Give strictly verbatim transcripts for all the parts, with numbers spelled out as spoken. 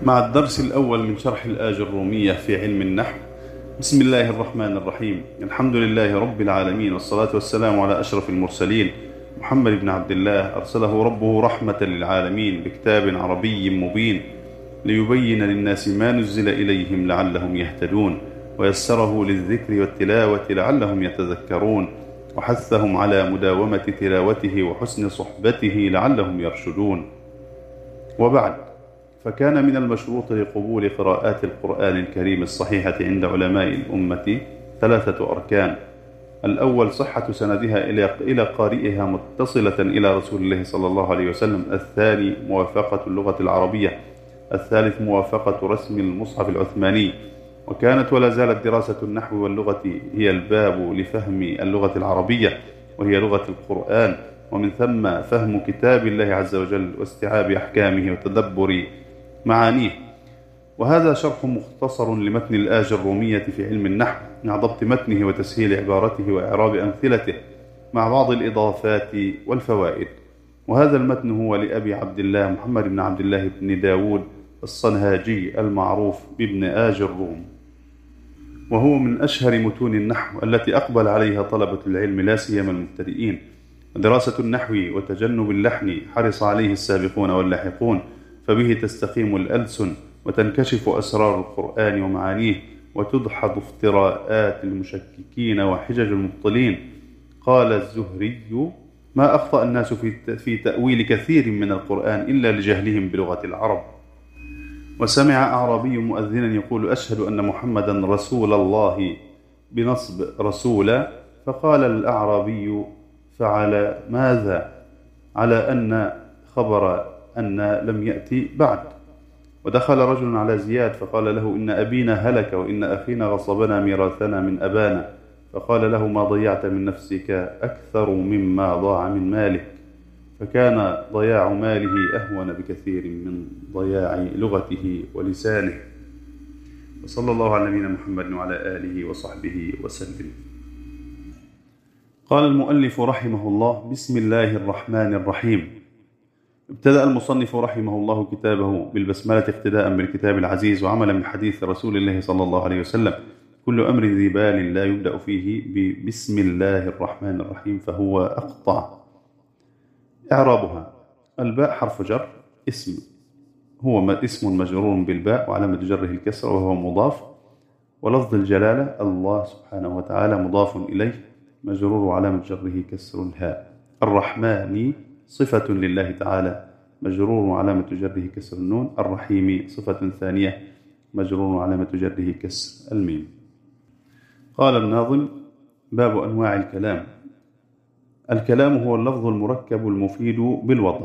مع الدرس الأول من شرح الآج الرومية في علم النحو. بسم الله الرحمن الرحيم. الحمد لله رب العالمين، والصلاة والسلام على أشرف المرسلين محمد بن عبد الله، أرسله ربه رحمة للعالمين بكتاب عربي مبين ليبين للناس ما نزل إليهم لعلهم يهتدون، ويسره للذكر والتلاوة لعلهم يتذكرون، وحثهم على مداومة تلاوته وحسن صحبته لعلهم يرشدون. وبعد، فكان من المشروط لقبول قراءات القرآن الكريم الصحيحة عند علماء الأمة ثلاثة أركان: الأول صحة سندها إلى قارئها متصلة إلى رسول الله صلى الله عليه وسلم، الثاني موافقة اللغة العربية، الثالث موافقة رسم المصحف العثماني. وكانت ولا زالت دراسة النحو واللغة هي الباب لفهم اللغة العربية، وهي لغة القرآن، ومن ثم فهم كتاب الله عز وجل واستيعاب أحكامه وتدبر معانيه. وهذا شرح مختصر لمتن الآج الرومية في علم النحو مع ضبط متنه وتسهيل عبارته وإعراب أمثلته مع بعض الإضافات والفوائد. وهذا المتن هو لأبي عبد الله محمد بن عبد الله بن داود الصنهاجي المعروف بابن آج الروم، وهو من أشهر متون النحو التي أقبل عليها طلبة العلم لا سيما المبتدئين. دراسة النحو وتجنب اللحن حرص عليه السابقون واللاحقون، فبه تستقيم الألسن وتنكشف أسرار القرآن ومعانيه، وتدحض افتراءات المشككين وحجج المبطلين. قال الزهري: ما أخطأ الناس في تأويل كثير من القرآن إلا لجهلهم بلغة العرب. وسمع أعرابي مؤذنا يقول: أشهد أن محمدا رسول الله، بنصب رسول. فقال الأعرابي: فعلى ماذا؟ على أن خبر أن لم يأتي بعد. ودخل رجل على زياد فقال له: إن أبينا هلك، وإن أخينا غصبنا ميراثنا من أبانا. فقال له: ما ضيعت من نفسك أكثر مما ضاع من مالك. فكان ضياع ماله أهون بكثير من ضياع لغته ولسانه. وصلى الله على نبينا محمد وعلى آله وصحبه وسلم. قال المؤلف رحمه الله: بسم الله الرحمن الرحيم. ابتدأ المصنف رحمه الله كتابه بالبسملة اقتداء بالكتاب العزيز وعملا بحديث رسول الله صلى الله عليه وسلم: كل أمر ذي بال لا يبدأ فيه ببسم الله الرحمن الرحيم فهو أقطع. إعرابها: الباء حرف جر، اسم هو اسم مجرور بالباء وعلامة جره الكسر وهو مضاف. ولفظ الجلالة الله سبحانه وتعالى مضاف إليه مجرور وعلامة جره كسر الهاء. الرحمن صفة لله تعالى مجرور وعلامة جره كسر النون. الرحيم صفة ثانية مجرور وعلامة جره كسر الميم. قال الناظم: باب أنواع الكلام. الكلام هو اللفظ المركب المفيد بالوضع.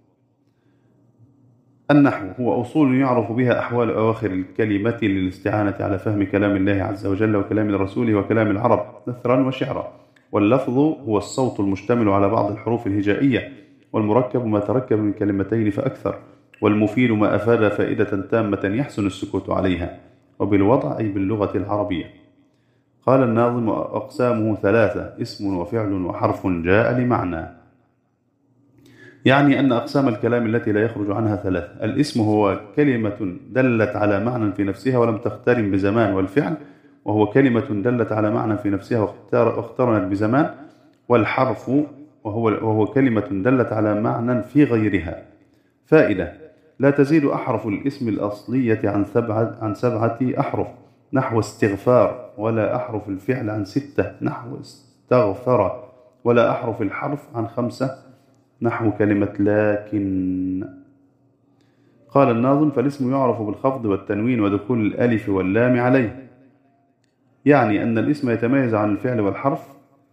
النحو هو أصول يعرف بها أحوال أواخر الكلمة للاستعانة على فهم كلام الله عز وجل وكلام الرسول وكلام العرب نثرا وشعرا. واللفظ هو الصوت المشتمل على بعض الحروف الهجائية، والمركب ما تركب من كلمتين فأكثر، والمفيد ما أفاد فائدة تامة يحسن السكوت عليها. وبالوضع أي باللغة العربية. قال الناظم: أقسامه ثلاثة: اسم وفعل وحرف جاء لمعنى. يعني أن أقسام الكلام التي لا يخرج عنها ثلاثة: الاسم هو كلمة دلت على معنى في نفسها ولم تقترن بزمان، والفعل وهو كلمة دلت على معنى في نفسها واقترنت بزمان، والحرف وهو, وهو كلمة دلت على معنى في غيرها. فائدة: لا تزيد أحرف الاسم الأصلية عن سبعة, عن سبعة أحرف نحو استغفار، ولا أحرف الفعل عن ستة نحو استغفر، ولا أحرف الحرف عن خمسة نحو كلمة لكن. قال الناظم: فالاسم يعرف بالخفض والتنوين ودخول الألف واللام عليه. يعني أن الاسم يتميز عن الفعل والحرف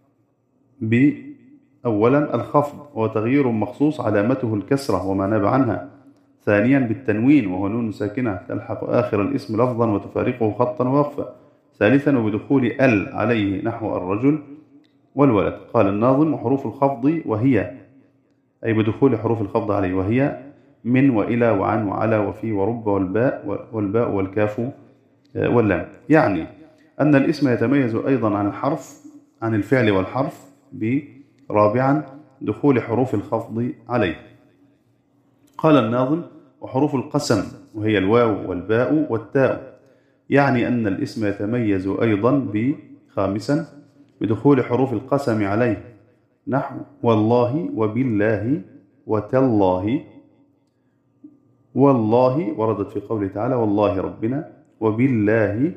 بأولا الخفض وهو تغيير مخصوص علامته الكسرة وما ناب عنها. ثانيا بالتنوين وهو نون ساكنة تلحق آخر الاسم لفظا وتفارقه خطا ووقفا. ثالثا وبدخول ال عليه نحو الرجل والولد. قال الناظم: وحروف الخفض وهي، أي بدخول حروف الخفض عليه، وهي من وإلى وعن وعلى وفي ورب والباء والباء والكاف واللام. يعني أن الاسم يتميز أيضا عن الحرف عن الفعل والحرف برابعا دخول حروف الخفض عليه. قال الناظم: وحروف القسم وهي الواو والباء والتاء، يعني أن الاسم يتميز أيضا بخامسا بدخول حروف القسم عليه، نحو والله وبالله وتالله. والله وردت في قوله تعالى والله ربنا، وبالله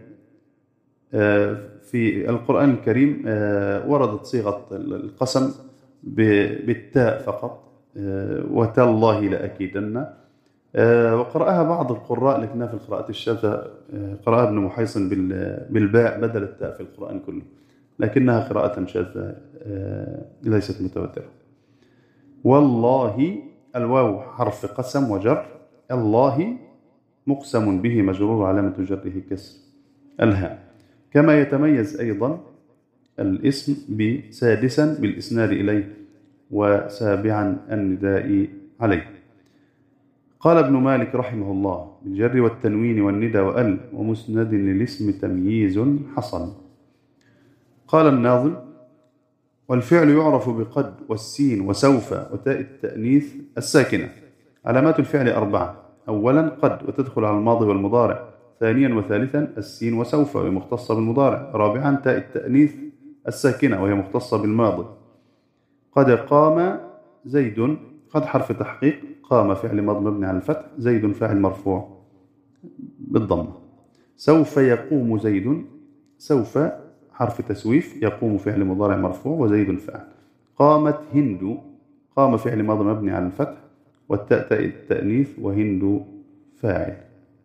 في القرآن الكريم وردت صيغة القسم بالتاء فقط، وتالله لأكيدن. وقرأها بعض القراء لكنها في القراءات الشاذة، قرأها ابن محيصن بالباء بدل التاء في القرآن كله، لكنها قراءة شاذة ليست متواترة. والله الواو حرف قسم وجر، الله مقسم به مجرور علامة جره كسر الهاء. كما يتميز أيضا الاسم بسادسا بالإسناد إليه، وسابعا النداء عليه. قال ابن مالك رحمه الله بالجر والتنوين والندى وأل ومسند للاسم تمييز حصل. قال الناظم والفعل يعرف بقد والسين وسوف وتاء التأنيث الساكنة. علامات الفعل أربعة: أولا قد وتدخل على الماضي والمضارع، ثانيا وثالثا السين وسوف وهي مختصة بالمضارع، رابعا تاء التأنيث الساكنة وهي مختصة بالماضي. قد قام زيد، قد حرف تحقيق، قام فعل ماضي مبني على الفتح، زيد فاعل مرفوع بالضمة. سوف يقوم زيد، سوف حرف تسويف، يقوم فعل مضارع مرفوع وزيد فاعل. قامت هند، قام فعل ماضي مبني على الفتح والتاء تاء التأنيث وهند فاعل.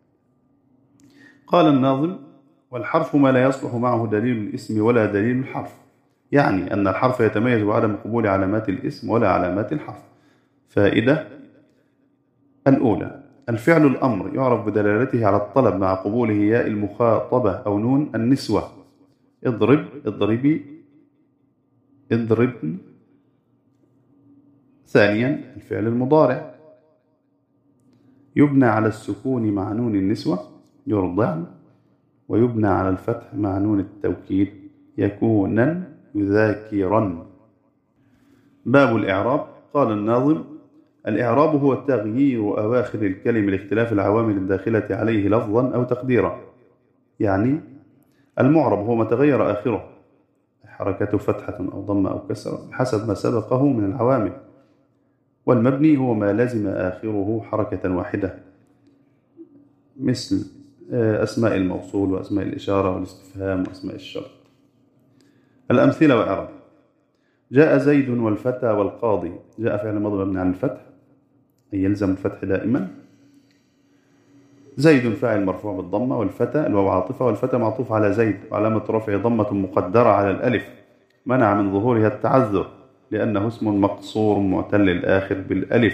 قال الناظم والحرف ما لا يصلح معه دليل الاسم ولا دليل الحرف، يعني أن الحرف يتميز بعدم قبول علامات الاسم ولا علامات الحرف. فائدة الأولى: الفعل الأمر يعرف بدلالته على الطلب مع قبوله ياء المخاطبة أو نون النسوة. اضرب، اضربي، اضربن. ثانيا الفعل المضارع يبنى على السكون مع نون النسوة، يرضعن، ويبنى على الفتح مع نون التوكيد، يكونا، يذاكرن. باب الإعراب. قال الناظم الإعراب هو تغيير أواخر الكلم لاختلاف العوامل الداخلة عليه لفظا أو تقديرا. يعني المعرب هو ما تغير آخره، حركته فتحة أو ضمة أو كسرة حسب ما سبقه من العوامل. والمبني هو ما لزم آخره حركة واحدة، مثل أسماء الموصول وأسماء الإشارة والاستفهام وأسماء الشرط. الأمثلة وإعراب: جاء زيد والفتى والقاضي. جاء فعل ماضي مبني على الفتح أي يلزم الفتح دائما. زيد فاعل مرفوع بالضمة، والفتى الواو عاطفة، والفتى معطوف على زيد وعلامة رفعه ضمة مقدرة على الألف منع من ظهورها التعذر لأنه اسم مقصور معتل الآخر بالألف.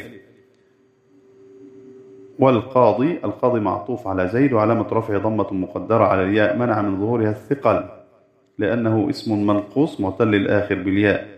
والقاضي القاضي معطوف على زيد وعلامة رفعه ضمة مقدرة على الياء منع من ظهورها الثقل لأنه اسم منقوص معتل الآخر بالياء.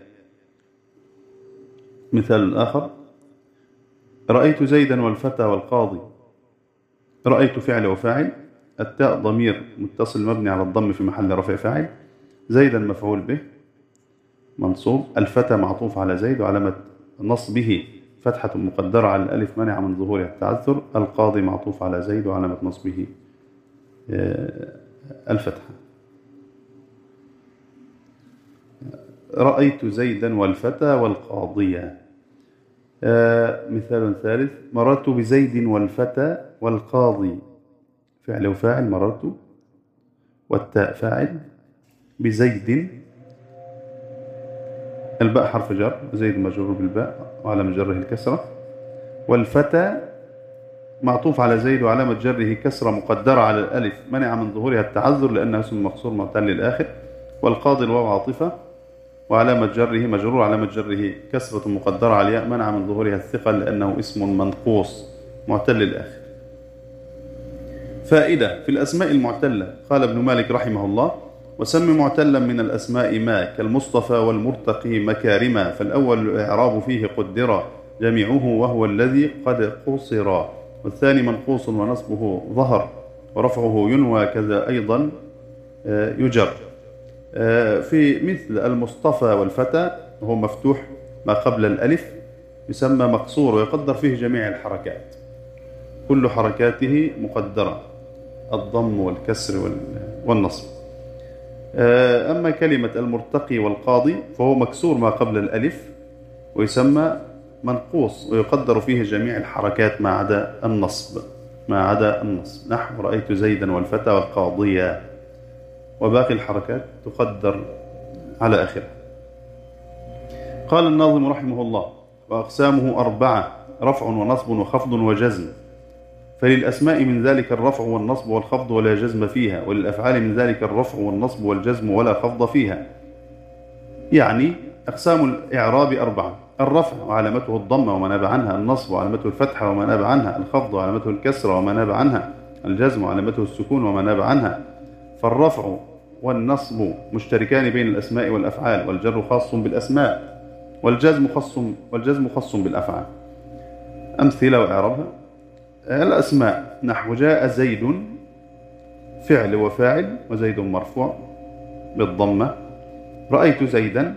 مثال آخر: رأيت زيدا والفتى والقاضي. رأيت فعل وفاعل، التاء ضمير متصل مبني على الضم في محل رفع فاعل، زيدا مفعول به منصوب، الفتى معطوف على زيد وعلامة نصبه فتحة مقدرة على الألف منع من ظهورها التعذر، القاضي معطوف على زيد وعلامة نصبه الفتحة. رأيت زيدا والفتى والقاضية. مثال ثالث: مررت بزيد والفتى والقاضي. فعل وفاعل مررت، والتاء فاعل، بزيد الباء حرف جر، زيد مجرور بالباء وعلامة جره الكسرة، والفتى معطوف على زيد وعلامة جره كسرة مقدرة على الألف منع من ظهورها التعذر لأنه اسم مقصور معتل الآخر، والقاضي الواو عاطفة وعلامة جره مجرور علامة جره كسرة مقدرة على الياء منع من ظهورها الثقل لأنه اسم منقوص معتل الآخر. فائدة في الأسماء المعتلة. قال ابن مالك رحمه الله: وسم معتلا من الأسماء ما كالمصطفى والمرتقي مكارما، فالأول الإعراب فيه قدرا جميعه وهو الذي قد قصر، والثاني منقوص ونصبه ظهر ورفعه ينوى كذا أيضا يجر. في مثل المصطفى والفتى هو مفتوح ما قبل الألف يسمى مقصور ويقدر فيه جميع الحركات. كل حركاته مقدرة، الضم والكسر والنصب. أما كلمة المرتقي والقاضي فهو مكسور ما قبل الألف ويسمى منقوص، ويقدر فيه جميع الحركات ما عدا النصب ما عدا النصب نحو رأيت زيدا والفتى والقاضية، وباقي الحركات تقدر على آخره. قال الناظم رحمه الله: وأقسامه أربعة: رفع ونصب وخفض وجزم، فللأسماء من ذلك الرفع والنصب والخفض ولا جزم فيها، وللأفعال من ذلك الرفع والنصب والجزم ولا خفض فيها. يعني أقسام الإعراب أربعة: الرفع وعلامته الضمة وما ناب عنها، النصب وعلامته الفتحة وما ناب عنها، الخفض وعلامته الكسر وما ناب عنها، الجزم وعلامته السكون وما ناب عنها. فالرفع والنصب مشتركان بين الأسماء والأفعال، والجر خاص بالأسماء، والجزم خاص والجزم خاص بالأفعال. أمثلة وإعرابها: الأسماء نحو جاء زيد فعل وفاعل وزيد مرفوع بالضمة، رأيت زيدا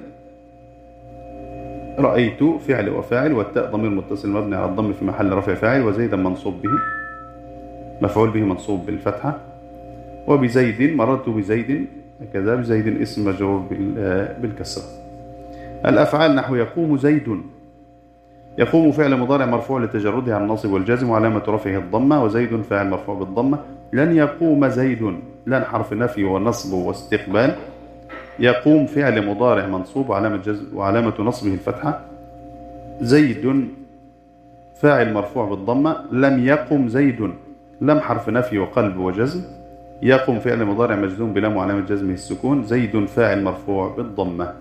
رأيت فعل وفاعل والتاء ضمير متصل مبني على الضم في محل رفع فاعل، وزيدا منصوب به مفعول به منصوب بالفتحة، وبزيد مررت بزيد كذا بزيد اسم مجرور بالكسرة. الأفعال نحو يقوم زيد، يقوم فعل مضارع مرفوع لتجرده عن الناصب والجازم وعلامة رفعه الضمة، وزيد فاعل مرفوع بالضمة. لن يقوم زيد، لن حرف نفي ونصب واستقبال. يقوم فعل مضارع منصوب وعلامة جزم وعلامة نصبه الفتحة. زيد فاعل مرفوع بالضمة. لم يقم زيد، لم حرف نفي وقلب وجزم. يقوم فعل مضارع مجزوم بلام وعلامة جزمه السكون. زيد فاعل مرفوع بالضمة.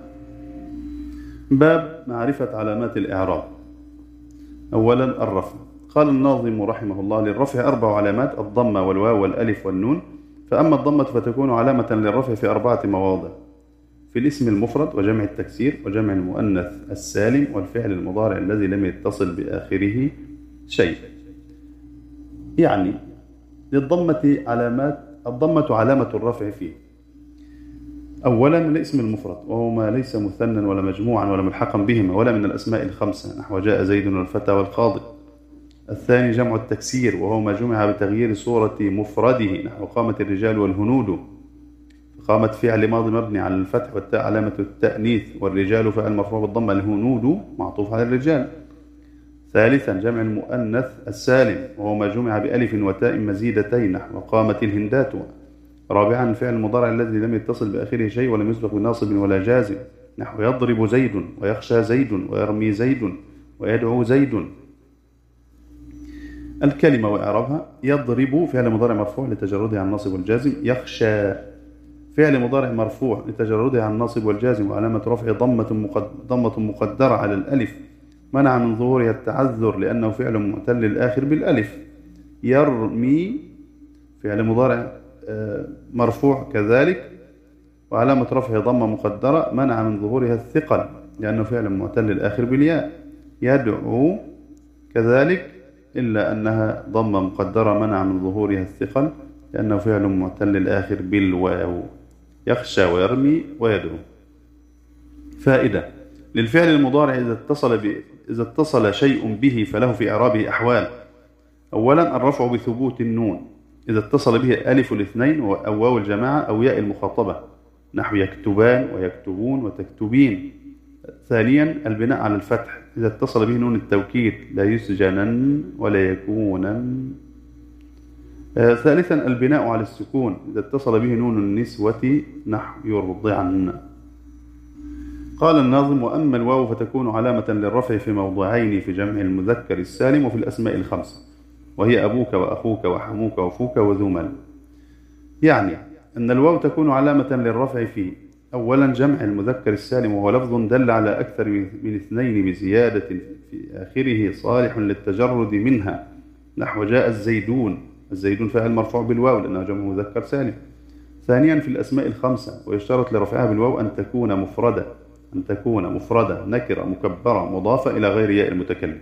باب معرفة علامات الإعراب. أولا الرفع. قال الناظم رحمه الله: للرفع أربع علامات: الضمة والواو والألف والنون. فأما الضمة فتكون علامة للرفع في أربعة مواضع: في الاسم المفرد وجمع التكسير وجمع المؤنث السالم والفعل المضارع الذي لم يتصل بآخره شيء. يعني للضمة علامات، الضمة علامة الرفع فيه: أولا الاسم المفرد وهو ما ليس مثنى ولا مجموعا ولا ملحقا بهما ولا من الأسماء الخمسة نحو جاء زيد والفتى والقاضي. الثاني جمع التكسير وهو ما جمع بتغيير صورة مفرده نحو قامت الرجال والهنود، قامت فعل ماضي مبني على الفتح والتاء علامة التأنيث، والرجال فعل مرفوع بالضمة، الهنود معطوف على الرجال. ثالثا جمع المؤنث السالم وهو ما جمع بألف وتاء مزيدتين نحو قامت الهندات. رابعا الفعل المضارع الذي لم يتصل بآخره شيء ولم يسبق بناصب ولا جازم نحو يضرب زيد ويخشى زيد ويرمي زيد ويدعو زيد. الكلمة وإعرابها: يضرب فعل مضارع مرفوع لتجرده عن الناصب والجازم. يخشى فعل مضارع مرفوع لتجرده عن الناصب والجازم وعلامة رفعه ضمة ضمة مقدرة على الألف منع من ظهورها التعذر لأنه فعل معتل الآخر بالألف. يرمي فعل مضارع مرفوع كذلك وعلامة رفعه ضمة مقدرة منع من ظهورها الثقل لأنه فعل معتل الآخر بالياء. يدعو كذلك إلا أنها ضمة مقدرة منع من ظهورها الثقل لأنه فعل معتل الآخر بالواو. يخشى ويرمي ويدعو. فائدة: للفعل المضارع إذا اتصل ب... إذا اتصل شيء به فله في إعرابه أحوال. أولا الرفع بثبوت النون إذا اتصل به ألف الاثنين أو واو الجماعة أو ياء المخاطبة نحو يكتبان ويكتبون وتكتبين. ثانيا البناء على الفتح إذا اتصل به نون التوكيد لا يسجنن ولا يكونن. آه ثالثا البناء على السكون إذا اتصل به نون النسوة نحو يرضعن. قال الناظم: وأما الواو فتكون علامة للرفع في موضعين: في جمع المذكر السالم وفي الأسماء الخمسة، وهي أبوك وأخوك وحموك وفوك وذو مال. يعني أن الواو تكون علامة للرفع في أولا جمع المذكر السالم وهو لفظ دل على أكثر من اثنين بزيادة في آخره صالح للتجرد منها نحو جاء الزيدون. الزيدون فاعل مرفوع بالواو لأنه جمع مذكر سالم. ثانيا في الأسماء الخمسة ويشترط لرفعها بالواو أن تكون مفردة أن تكون مفردة نكرة مكبرة مضافة إلى غير ياء المتكلم.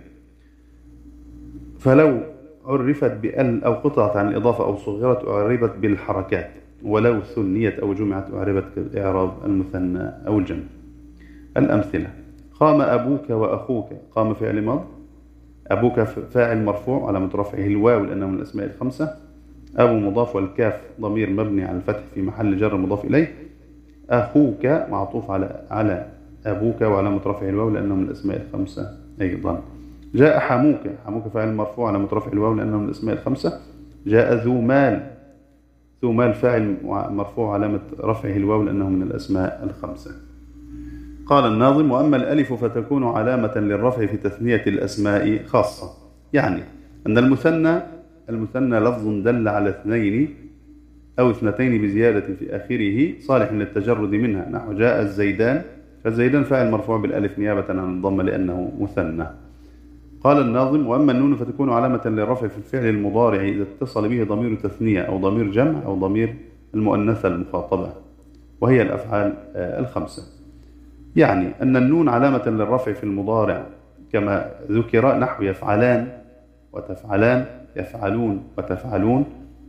فلو عرفت بأل أو قطعت عن الإضافة أو صغرت أعربت بالحركات، ولو ثنيت أو جمعت أعربت كإعراب المثنى أو الجمع. الأمثلة: قام أبوك وأخوك. قام فعل ماض، أبوك فاعل مرفوع علامة رفعه الواو لأنه من الأسماء الخمسة. أبو مضاف والكاف ضمير مبني على الفتح في محل جر مضاف إليه. أخوك معطوف على على أبوك وعلامة رفعه الواو لأنه من الأسماء الخمسة أيضا. جاء حموك، حموك فاعل مرفوع علامة رفعه الواو لأنه من الأسماء الخمسة. جاء ذو مال، ذو مال فاعل مرفوع علامة رفعه الواو لأنه من الأسماء الخمسة. قال الناظم: وأما الألف فتكون علامة للرفع في تثنية الأسماء خاصة، يعني أن المثنى المثنى لفظ دل على اثنين أو اثنتين بزيادة في آخره صالح للتجرد منها، نحو جاء الزيدان، فالزيدان فاعل مرفوع بالألف نيابة عن الضمة لأنه مثنى. قال الناظم: وأما النون فتكون علامة للرفع في الفعل المضارع إذا اتصل به ضمير تثنية أو ضمير جمع أو ضمير المؤنثة المخاطبة، وهي الأفعال الخمسة. يعني أن النون علامة للرفع في المضارع كما ذكر، نحو يفعلان وتفعلان، يفعلون وتفعلون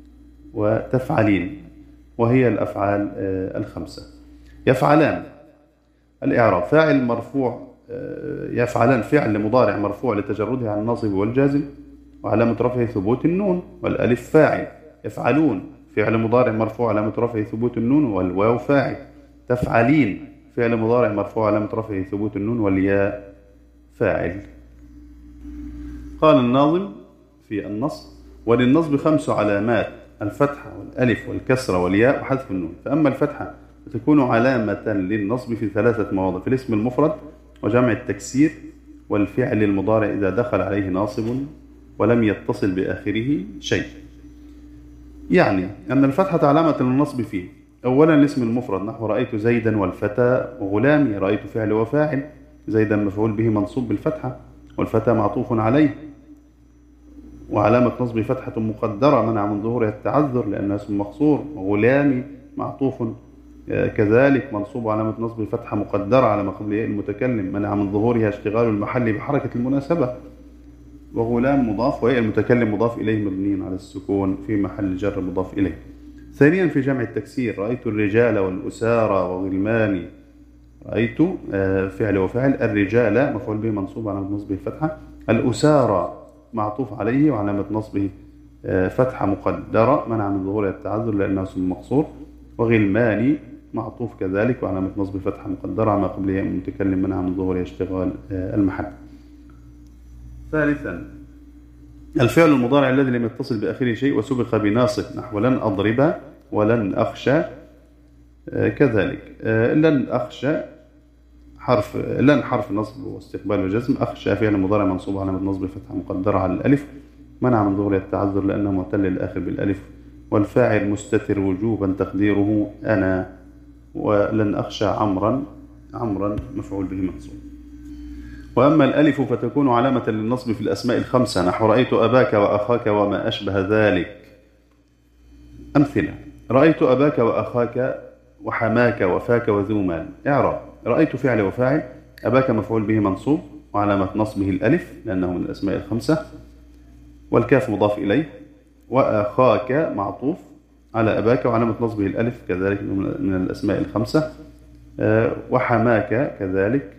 وتفعلين، وهي الأفعال الخمسة. يفعلان الإعراب: فاعل مرفوع، يفعلان فعل مضارع مرفوع لتجرده عن الناصب والجازم وعلامة رفعه ثبوت النون والألف فاعل. يفعلون فعل مضارع مرفوع علامة رفعه ثبوت النون والواو فاعل. تفعلين فعل مضارع مرفوع علامة رفعه ثبوت النون والياء فاعل. قال الناظم في النصب: وللنصب خمس علامات: الفتحة والألف والكسرة والياء وحذف النون. فأما الفتحة فتكون علامة للنصب في ثلاثة مواضع: في الاسم المفرد وجمع التكسير والفعل المضارع إذا دخل عليه ناصب ولم يتصل بآخره شيء. يعني أن الفتحة علامة للنصب فيه أولا الاسم المفرد، نحو رأيت زيدا والفتى وغلامي. رأيت فعل وفاعل، زيدا مفعول به منصوب بالفتحة والفتى معطوف عليه، وعلامة نصب فتحة مقدرة منع من ظهورها التعذر لأنها اسم مقصور. وغلامي معطوف كذلك منصوب علامة نصب فتحة مقدرة على ما قبل ياء المتكلم منع من ظهورها اشتغال المحل بحركة المناسبة. وغلام مضاف وياء المتكلم مضاف إليه مبني على السكون في محل جر مضاف إليه. ثانيا في جمع التكسير: رأيت الرجال والأسارى وغلماني. رأيت فعل وفاعل، الرجال مفعول به منصوب على نصبه فتحة، الأسارى معطوف عليه وعلامة نصبه فتحة مقدرة منع من ظهورها التعذر لأنه اسم مقصور. وغلماني معطوف كذلك وعلامة نصبه فتحة مقدرة على ما قبل ياء المتكلم منع من ظهورها اشتغال المحل. ثالثا الفعل المضارع الذي لم يتصل بآخره شيء وسبق بناصب، نحو لن أضرب ولن أخشى. كذلك لن أخشى حرف لن حرف نصب واستقبال وجزم، أخشى فعل مضارع منصوب علامة نصب فتحة مقدرة على الألف منع من ظهور التعذر لأنه معتل الآخر بالألف. والفاعل مستتر وجوبا تقديره أنا. ولن أخشى عمرا، عمرا مفعول به منصوب. وأما الألف فتكون علامة للنصب في الأسماء الخمسة، نحو رأيت أباك وأخاك وما أشبه ذلك. أمثلة: رأيت أباك وأخاك وحماك وفاك وذو مال. إعراب: رأيت فعل وفاعل، أباك مفعول به منصوب وعلامة نصبه الألف لأنه من الأسماء الخمسة والكاف مضاف إليه. وأخاك معطوف على أباك وعلامة نصبه الألف كذلك من الأسماء الخمسة. وحماك كذلك،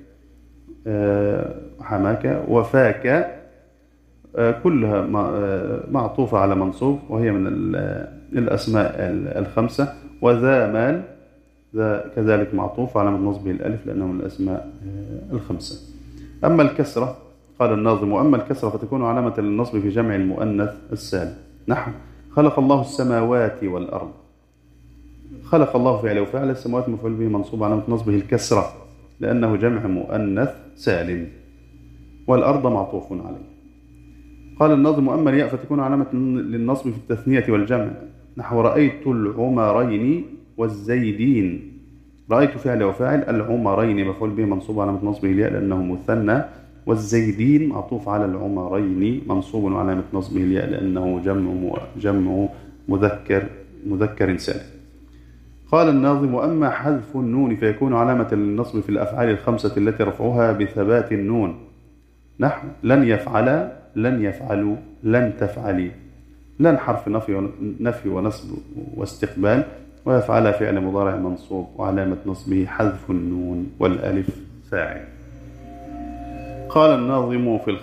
حماك وفاك كلها معطوفة على منصوب وهي من الأسماء الخمسة. وذا مال ذا كذلك معطوف على نصبه الألف لأنه من الأسماء الخمسة. أما الكسرة قال الناظم: وأما الكسرة فتكون علامة للنصب في جمع المؤنث السالم، نحو خلق الله السماوات والأرض. خلق الله فعل وفعل، السماوات مفعول به منصوب علامة نصبه الكسرة لأنه جمع مؤنث سالم، والأرض معطوف عليه. قال الناظم: وأما الياء فتكون علامة للنصب في التثنية والجمع، نحو رأيت العمرين والزيدين. رأيت فعل وفاعل، العمرين مفعول به منصوب علامة نصبه الياء لأنه مثنى، والزيدين معطوف على العمرين منصوب علامة نصبه الياء لأنه جمع جمع مذكر مذكر سالم. قال الناظم: وأما حذف النون فيكون علامة للنصب في الأفعال الخمسة التي رفعوها بثبات النون، نحو لن يفعل، لن يفعلوا، لن تفعلي. لن حرف نفي نفي ونصب واستقبال، ويفعل فعل مضارع منصوب وعلامة نصبه حذف النون والألف فاعل. قال الناظم في الخفض: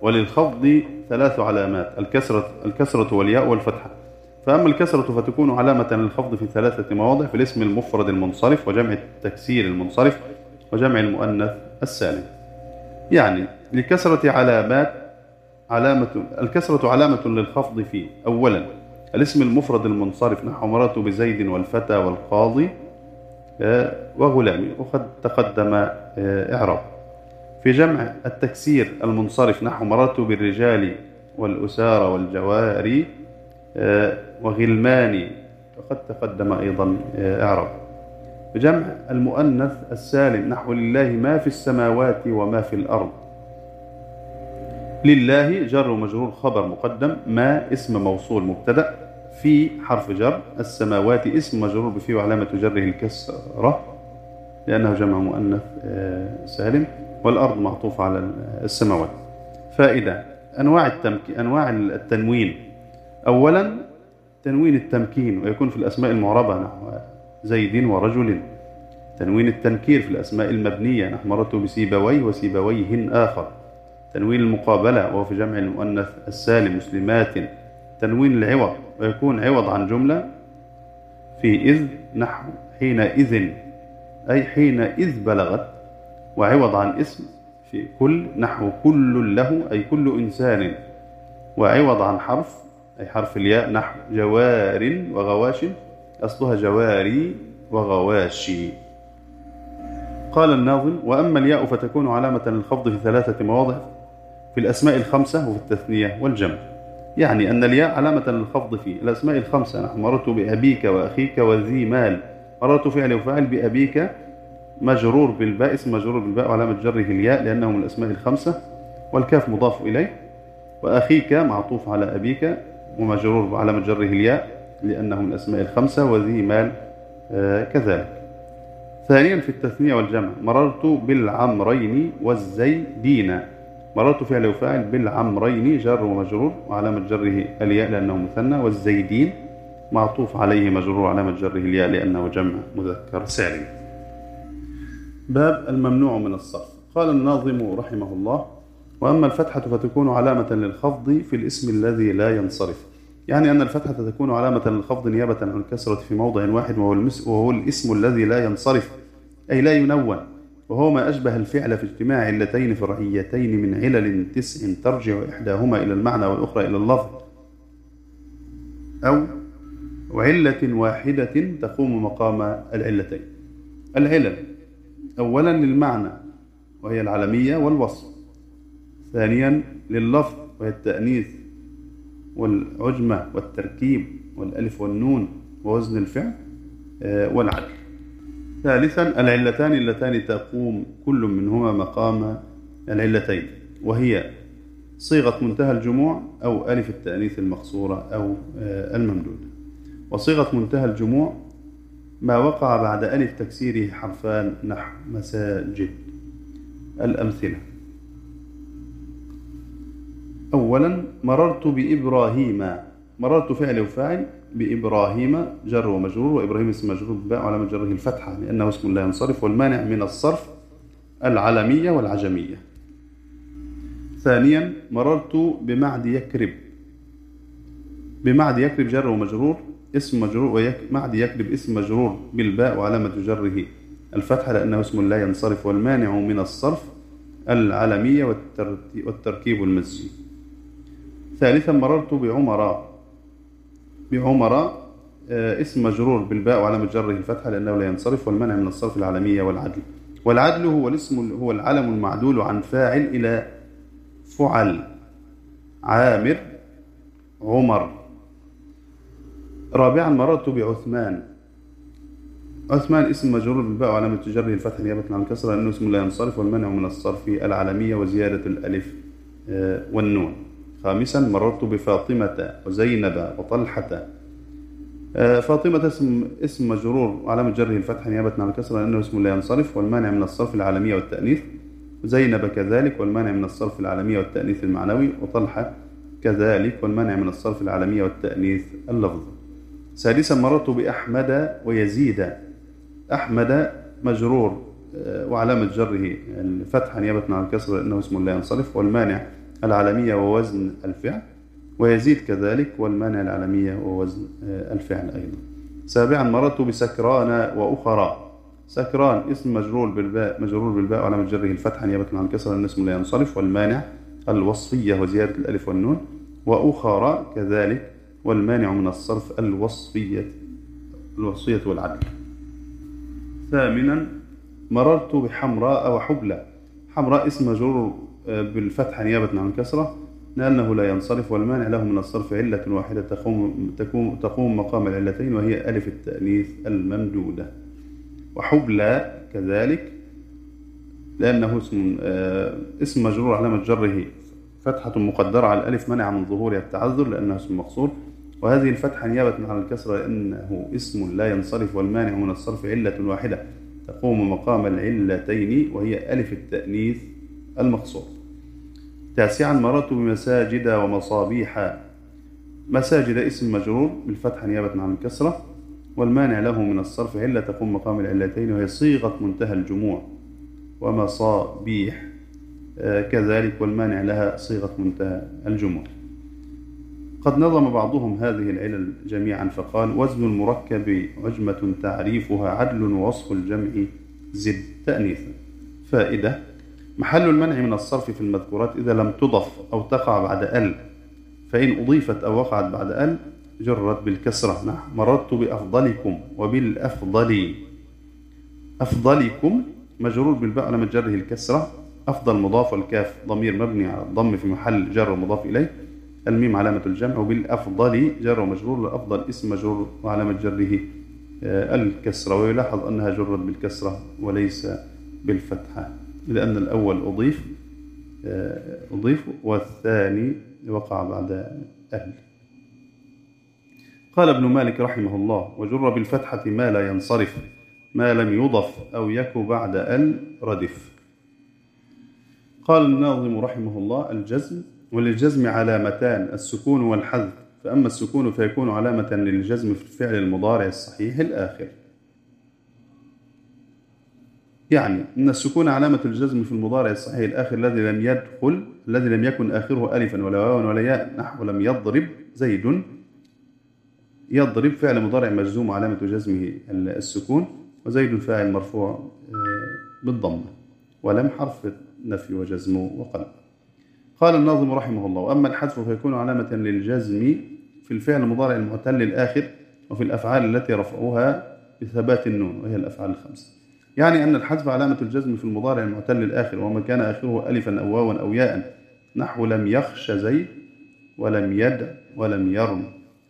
وللخفض ثلاث علامات: الكسرة, الكسرة والياء والفتحة. فأما الكسرة فتكون علامة للخفض في ثلاثة مواضع: في الاسم المفرد المنصرف، وجمع التكسير المنصرف، وجمع المؤنث السالم. يعني للكسرة علامات علامة الكسرة علامة للخفض في: أولا الاسم المفرد المنصرف نحو مررت بزيد والفتى والقاضي وغلامي، وقد تقدم إعراب. في جمع التكسير المنصرف نحو مررت بالرجال والأسار والجواري وغلماني، وقد تقدم أيضا إعراب. بجمع المؤنث السالم نحو لله ما في السماوات وما في الأرض. لله جر ومجرور خبر مقدم، ما اسم موصول مبتدأ، في حرف جر، السماوات اسم مجرور بفي وعلامة جره الكسرة لأنه جمع مؤنث سالم، والأرض معطوف على السماوات. فائدة: أنواع التمكين أنواع التنوين. أولا تنوين التمكين، ويكون في الأسماء المعربة نحو زيد ورجل. تنوين التنكير في الأسماء المبنية نحو مررت بسيبويه وسيبويه آخر. تنوين المقابلة وهو في جمع المؤنث السالم مسلمات. تنوين العوض، ويكون عوض عن جملة في إذ نحو حينئذ أي حينئذ بلغت، وعوض عن اسم في كل نحو كل له أي كل إنسان، وعوض عن حرف أي حرف الياء نحو جوار وغواش أصلها جواري وغواشي. قال الناظم: وأما الياء فتكون علامة للخفض في ثلاثة مواضع: في الأسماء الخمسة وفي التثنية والجمع. يعني أن الياء علامة للخفض في الأسماء الخمسة نحو مررت بأبيك وأخيك وذي مال. مررت فعل وفاعل بأبيك مجرور بالباء، اسم مجرور بالباء وعلامة جره الياء لأنه من الأسماء الخمسة، والكاف مضاف إليه. وأخيك معطوف على أبيك ومجرور بعلامة جره الياء لأنه من الأسماء الخمسة، وذي مال آه كذلك. ثانيا في التثنية والجمع: مررت بالعمرين والزيدين. مررت فعل وفاعل بالعمرين جر ومجرور وعلامة جره الياء لأنه مثنى، والزيدين معطوف عليه مجرور علامة جره الياء لأنه جمع مذكر سالم. باب الممنوع من الصرف. قال الناظم رحمه الله: وأما الفتحة فتكون علامة للخفض في الاسم الذي لا ينصرف. يعني أن الفتحة تكون علامة للخفض نيابة عن الكسرة في موضع واحد، وهو الاسم الذي لا ينصرف أي لا ينون، وهو ما أشبه الفعل في اجتماع علتين فرعيتين من علل تسع ترجع إحداهما إلى المعنى والأخرى إلى اللفظ، أو علة واحدة تقوم مقام العلتين. العلل: أولا للمعنى وهي العلمية والوصف، ثانيا لللفظ وهي التأنيث والعجمة والتركيب والألف والنون ووزن الفعل والعدل، ثالثا العلتان اللتان تقوم كل منهما مقام العلتين، وهي صيغة منتهى الجموع أو ألف التأنيث المقصورة أو الممدودة. وصيغة منتهى الجموع ما وقع بعد ألف تكسيره حرفان نحو مساجد. الأمثلة: أولا مررت بإبراهيم. مررت فعل وفاعل بإبراهيم جر ومجرور، وإبراهيم اسم مجرور بالباء وعلامة جره الفتحة لأنه اسم لا ينصرف، والمانع من الصرف العلمية والعجمية. ثانيا مررت بمعد يكرب. بمعد يكرب جر ومجرور اسم مجرور، ومعد يكرب اسم مجرور بالباء وعلامة جره الفتحة لأنه اسم لا ينصرف، والمانع من الصرف العلمية والتركيب المزجي. ثالثا مررت بعمراء. بعمراء اسم مجرور بالباء وعلامة جره الفتحة لأنه لا ينصرف، والمنع من الصرف العلمية والعدل. والعدل هو الاسم هو العلم المعدول عن فاعل إلى فعل: عامر، عمر. رابعا مررت بعثمان. عثمان اسم مجرور بالباء وعلامة جره الفتحة نيابة عن الكسرة لأنه اسم لا ينصرف، والمنع من الصرف العلمية وزيادة الألف والنون. خامسا مررت بفاطمة وزينب وطلحة. فاطمة اسم اسم مجرور وعلامة جره الفتحة نيابة عن الكسرة لأنه اسم لا ينصرف، والمانع من الصرف العلمية والتأنيث. زينب كذلك، والمانع من الصرف العلمية والتأنيث المعنوي. وطلحة كذلك، والمانع من الصرف العلمية والتأنيث اللفظي. سادسا مررت بأحمد ويزيد. أحمد مجرور وعلامة جره الفتحة نيابة عن الكسرة لأنه اسم لا ينصرف، والمانع العلمية ووزن الفعل، ويزيد كذلك والمانع العلمية ووزن الفعل أيضا. سابعا مررت بسكران وأخرى. سكران اسم مجرور بالباء مجرور بالباء وعلامة جره الفتحة نيابة عن الكسر لأن اسم لا ينصرف، والمانع الوصفية وزيادة الألف والنون، وأخرى كذلك والمانع من الصرف الوصفية الوصفية والعدل. ثامنا مررت بحمراء وحبلى. حمراء اسم مجرور بالفتحة نيابة عن الكسرة لأنه لا ينصرف، والمانع له من الصرف علة واحدة تقوم, تقوم, تقوم مقام العلتين وهي ألف التأنيث الممدودة. وحبلى كذلك لأنه اسم اسم مجرور علامة جره فتحة مقدرة على الألف منع من ظهورها التعذر لأنه اسم مقصور، وهذه الفتحة نيابة عن الكسرة لأنه اسم لا ينصرف، والمانع من الصرف علة واحدة تقوم مقام العلتين وهي ألف التأنيث المقصور. تاسعا مررت بمساجد ومصابيح. مساجد اسم مجرور بالفتحة نيابة عن الكسرة، والمانع له من الصرف علة تقوم مقام العلتين وهي صيغة منتهى الجموع. ومصابيح كذلك والمانع لها صيغة منتهى الجموع. قد نظم بعضهم هذه العلل جميعا فقال: وزن المركب عجمة تعريفها عدل ووصف الجمع زد تأنيثا. فائدة: محل المنع من الصرف في المذكورات إذا لم تضف أو تقع بعد ال، فإن أضيفت أو وقعت بعد ال جرت بالكسرة. نحو مررت بأفضلكم وبالأفضل. أفضلكم مجرور بالباء علامة جره الكسرة، أفضل مضاف والكاف ضمير مبني على الضم في محل جر ومضاف إليه، الميم علامة الجمع، وبالأفضل جر ومجرور، الأفضل اسم مجرور وعلامة جره الكسرة، ويلاحظ أنها جرت بالكسرة وليس بالفتحة لأن الأول أضيف أضيف والثاني وقع بعد أهل. قال ابن مالك رحمه الله: وجر بالفتحة ما لا ينصرف ما لم يضف أو يك بعد ال ردف. قال الناظم رحمه الله: الجزم، وللجزم علامتان السكون والحذف، فأما السكون فيكون علامة للجزم في الفعل المضارع الصحيح الآخر. يعني أن السكون علامة الجزم في المضارع الصحيح الآخر الذي لم يدخل الذي لم يكن آخره ألفا ولا واوا ولا ياء، نحو لم يضرب زيد. يضرب فعل مضارع مجزوم علامة جزمه السكون، وزيد فاعل مرفوع بالضمة، ولم حرف نفي وجزم وقلب. قال الناظم رحمه الله: وأما الحذف فيكون علامة للجزم في الفعل المضارع المعتل الآخر وفي الأفعال التي رفعوها بثبات النون وهي الأفعال الخمسة. يعني أن الحذف علامة الجزم في المضارع المعتل الآخر وما كان آخره ألفا أو واوا أو ياء، نحو لم يخش زيد ولم يدع ولم يرم.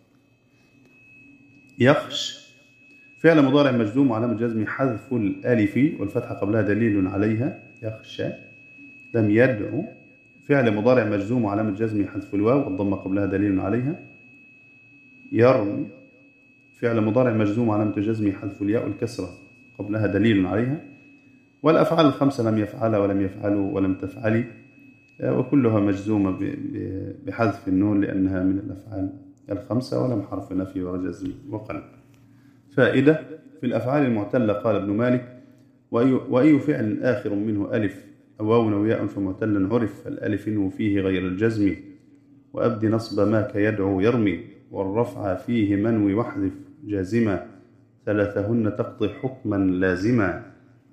يخش فعل مضارع مجزوم وعلامة جزم حذف الألف والفتحة قبلها دليل عليها يخشى. لم يدعو فعل مضارع مجزوم وعلامة جزم حذف الواو والضمة قبلها دليل عليها. يرم فعل مضارع مجزوم وعلامة جزم حذف الياء والكسرة قبلها دليل عليها. والأفعال الخمسة لم يفعلها ولم يفعلوا ولم تفعلي، وكلها مجزومة بحذف النون لأنها من الأفعال الخمسة ولم حرف نفي وجزم وقلب. فائدة: في الأفعال المعتلة قال ابن مالك: وأي, وأي فعل آخر منه ألف أو واو أو ياء فمعتل عرف، فالألف فيه غير الجزم، وأبدي نصب ما كيدعو يرمي، والرفع فيه منوي واحذف جازما، ثلاثهن تقضي حكما لازما.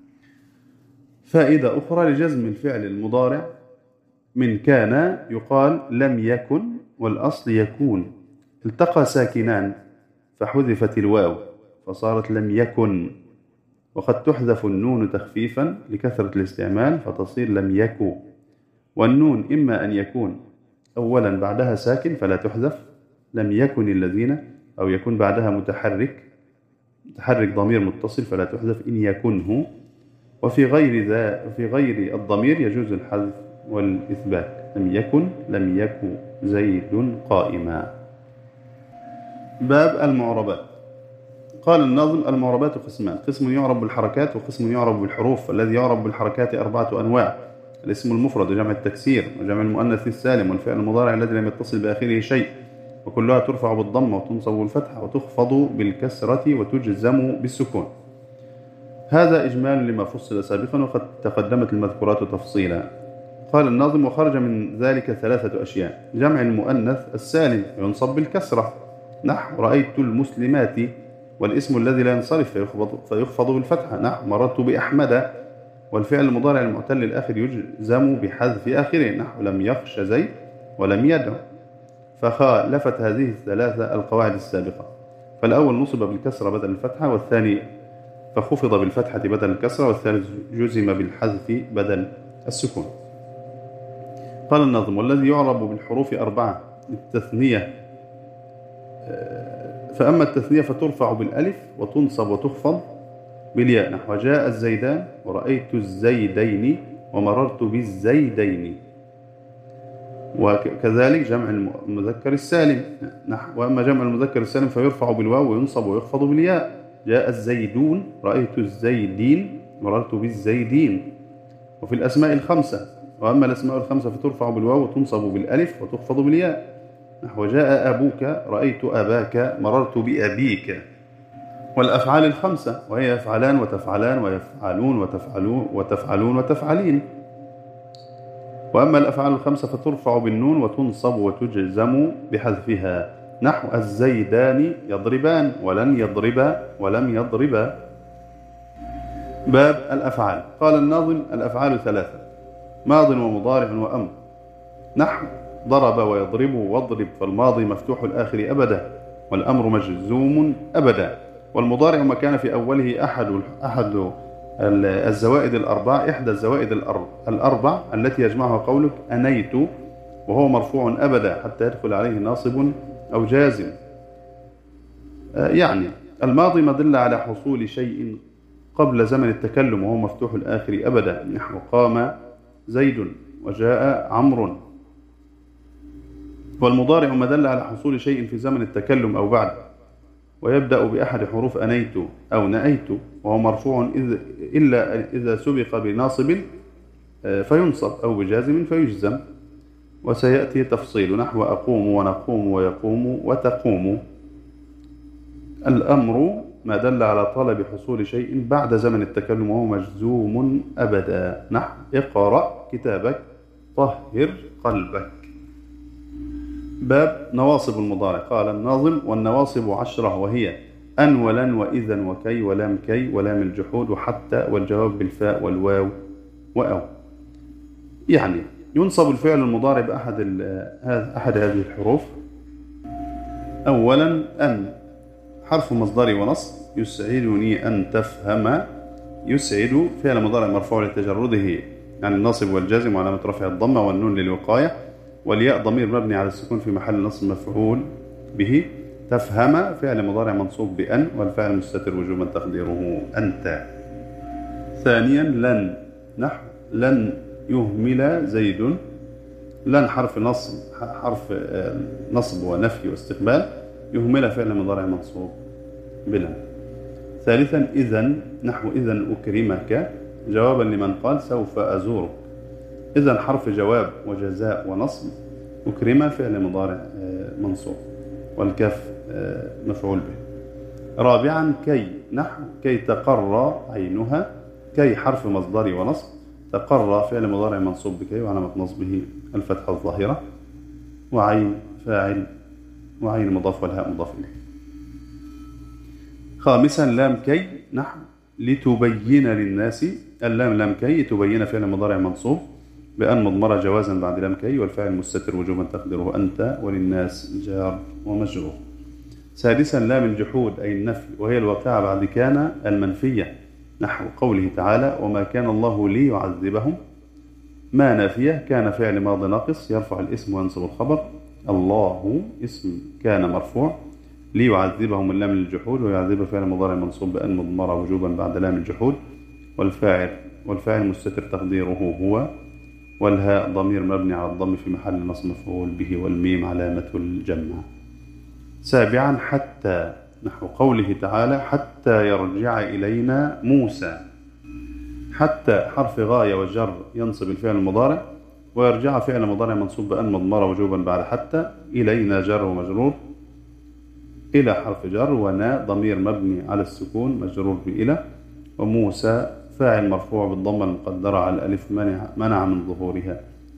فائدة أخرى: لجزم الفعل المضارع من كان يقال لم يكن والأصل يكون، التقى ساكنان فحذفت الواو فصارت لم يكن، وقد تحذف النون تخفيفا لكثرة الاستعمال فتصير لم يكو. والنون إما أن يكون أولا بعدها ساكن فلا تحذف لم يكن الذين، أو يكون بعدها متحرك متحرك ضمير متصل فلا تحذف إن يكنه. وفي غير ذا في غير الضمير يجوز الحذف والإثبات. لم يكن لم يكن زيد قائما. باب المعربات. قال الناظم: المعربات قسمان، قسم يعرب بالحركات وقسم يعرب بالحروف. الذي يعرب بالحركات أربعة أنواع: الاسم المفرد وجمع التكسير وجمع المؤنث السالم والفعل المضارع الذي لم يتصل بآخره شيء، وكلها ترفع بالضمة وتنصب بالفتحة وتخفض بالكسرة وتجزم بالسكون. هذا إجمال لما فصل سابقا وقد تقدمت المذكورات تفصيلا. قال الناظم: وخرج من ذلك ثلاثة أشياء: جمع المؤنث السالم ينصب بالكسرة، نحو رأيت المسلمات، والاسم الذي لا ينصرف فيخفض, فيخفض بالفتحة، نحو مررت بأحمد، والفعل المضارع المعتل الآخر يجزم بحذف آخره، نحو لم يخش زيد ولم يدعو. فخالفت هذه الثلاثة القواعد السابقة، فالأول نصب بالكسرة بدل الفتحة، والثاني فخفض بالفتحة بدل الكسرة، والثالث جزم بالحذف بدل السكون. قال الناظم: والذي يعرب بالحروف أربعة التثنية، فأما التثنية فترفع بالألف وتنصب وتخفض بالياء، نحو جاء الزيدان ورأيت الزيدين ومررت بالزيدين. وكذلك جمع المذكر السالم، نحو وأما جمع المذكر السالم فيرفع بالواو وينصب ويخفض بالياء، جاء الزيدون رأيت الزيدين مررت بالزيدين. وفي الأسماء الخمسة: وأما الأسماء الخمسة فترفع بالواو وتنصب بالألف وتخفض بالياء، نحو جاء أبوك رأيت أباك مررت بأبيك. والأفعال الخمسة وهي يفعلان وتفعلان ويفعلون وتفعلون وتفعلون وتفعلين. وأما الأفعال الخمسة فترفع بالنون وتنصب وتجزم بحذفها، نحو الزيدان يضربان ولن يضربا ولم يضربا. باب الأفعال. قال الناظم: الأفعال ثلاثة: ماض ومضارع وأمر، نحو ضرب ويضرب واضرب، فالماضي مفتوح الآخر أبدا، والأمر مجزوم أبدا. والمضارع ما كان في أوله أحد أحد الزوائد الأربع إحدى الزوائد الأربع التي يجمعها قولك أنيت، وهو مرفوع أبدا حتى يدخل عليه ناصب أو جازم. يعني الماضي ما دل على حصول شيء قبل زمن التكلم وهو مفتوح الآخر أبدا، نحو قام زيد وجاء عمرو. والمضارع ما دل على حصول شيء في زمن التكلم أو بعد، ويبدأ بأحد حروف أنيت أو نأيت، وهو مرفوع إلا إذا سبق بناصب فينصب أو بجازم فيجزم، وسيأتي تفصيل، نحو أقوم ونقوم ويقوم وتقوم. الأمر ما دل على طلب حصول شيء بعد زمن التكلم وهو مجزوم أبدا، نحو اقرأ كتابك، طهر قلبك. باب نواصب المضارع. قال الناظم: والنواصب عشرة، وهي أن ولن وإذا وكي ولام كي ولام الجحود وحتى، والجواب بالفاء والواو وأو. يعني ينصب الفعل المضارع بأحد أحد هذه الحروف. أولا أن، حرف مصدري ونصب، يسعدني أن تفهم، يسعد فعل مضارع مرفوع لتجرده يعني الناصب والجازم وعلامة رفع الضمة والنون للوقاية، والياء ضمير مبني على السكون في محل نصب مفعول به. تفهم فعل مضارع منصوب بأن، والفعل مستتر وجوبا تقديره أنت. ثانيا لن، نحو لن يهمل زيد، لن حرف نصب حرف نصب ونفي واستقبال، يهمل فعل مضارع منصوب بلن. ثالثا إذن، نحو إذن أكرمك، جوابا لمن قال سوف أزورك. إذن حرف جواب وجزاء ونصب، أكرم فعل مضارع منصوب، والكاف مفعول به. رابعا كي، نحو كي تقر عينها، كي حرف مصدري ونصب، تقر فعل مضارع منصوب بكي وعلامة نصبه الفتحة الظاهرة، وعين فاعل، وعين مضاف والهاء مضاف إليه. خامسا لام كي، نحو لتبين للناس، اللام لام كي تبين فعل مضارع منصوب بأن مضمرة جوازا بعد لام كي، والفاعل مستتر وجوبا تقديره أنت، وللناس جار ومجرور. سادسا لام الجحود أي النفي، وهي الواقعة بعد كان المنفية، نحو قوله تعالى وما كان الله ليعذبهم. ما نافية، كان فعل ماضي ناقص يرفع الاسم وينصب الخبر، الله اسم كان مرفوع، ليعذبهم اللام للجحود، ويعذب فعل مضارع منصوب بأن مضمرة وجوبا بعد لام الجحود، والفاعل والفاعل مستتر تقديره هو، والهاء ضمير مبني على الضم في محل نصب مفعول به، والميم علامة الجمع. سابعا حتى، نحو قوله تعالى حتى يرجع إلينا موسى. حتى حرف غاية وجر ينصب الفعل المضارع، ويرجع فعل مضارع منصوب بأن مضمرة وجوبا بعد حتى، إلينا جر ومجرور، إلى حرف جر، ونا ضمير مبني على السكون مجرور بإلى، وموسى فاعل مرفوع بالضمة المقدرة على الألف منع, منع من ظهورها،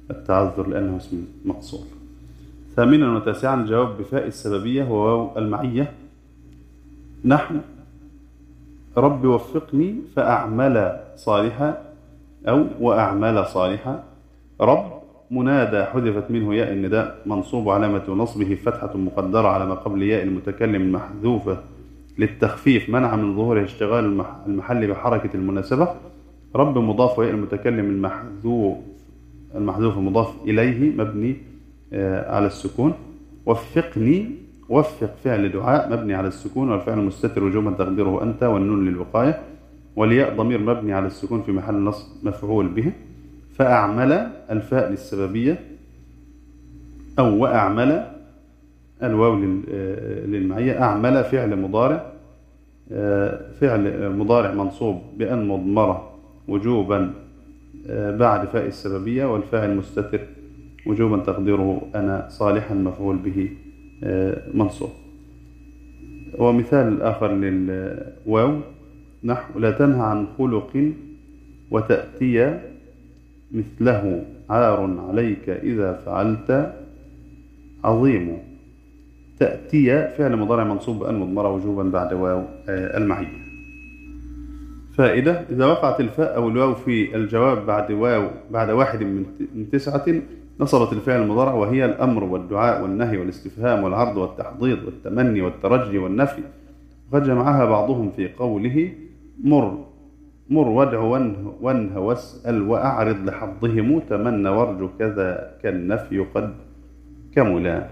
التعذر لأنه اسم مقصور. ثامنا وتاسعا الجواب بفاء السببية وواو المعية، نحو رب وفقني فأعمل صالحا أو وأعمل صالحا. رب منادى حذفت منه ياء النداء منصوب علامة نصبه فتحة مقدرة على ما قبل ياء المتكلم المحذوفة للتخفيف منع من ظهور اشتغال المحل بحركة المناسبة. رب مضاف وياء المتكلم المحذوف المحذوف مضاف إليه مبني على السكون. وفقني وفق فعل دعاء مبني على السكون والفعل المستتر وجوبا تقديره أنت والنون للوقاية والياء ضمير مبني على السكون في محل نصب مفعول به. فأعمل الفاء للسببية أو وأعمل الواو للمعية. أعمل فعل مضارع فعل مضارع منصوب بأن مضمرة وجوبا بعد فاء السببية والفاعل مستتر وجوبا تقديره أنا صالحا مفعول به منصوب. ومثال آخر للواو نحو لا تنهى عن خلق وتأتي مثله عار عليك إذا فعلت عظيم. تأتي فعل مضارع منصوب بأن مضمرة وجوبا بعد واو المعية. فائدة: إذا وقعت الفاء أو الواو في الجواب بعد واو بعد واحد من تسعة نصبت الفعل المضارع وهي الأمر والدعاء والنهي والاستفهام والعرض والتحضيض والتمني والترجي والنفي. وقد جمعها بعضهم في قوله مر مر وادع وانه واسأل وأعرض لحظهم تمنى وارجو كذا كالنفي قد كملا.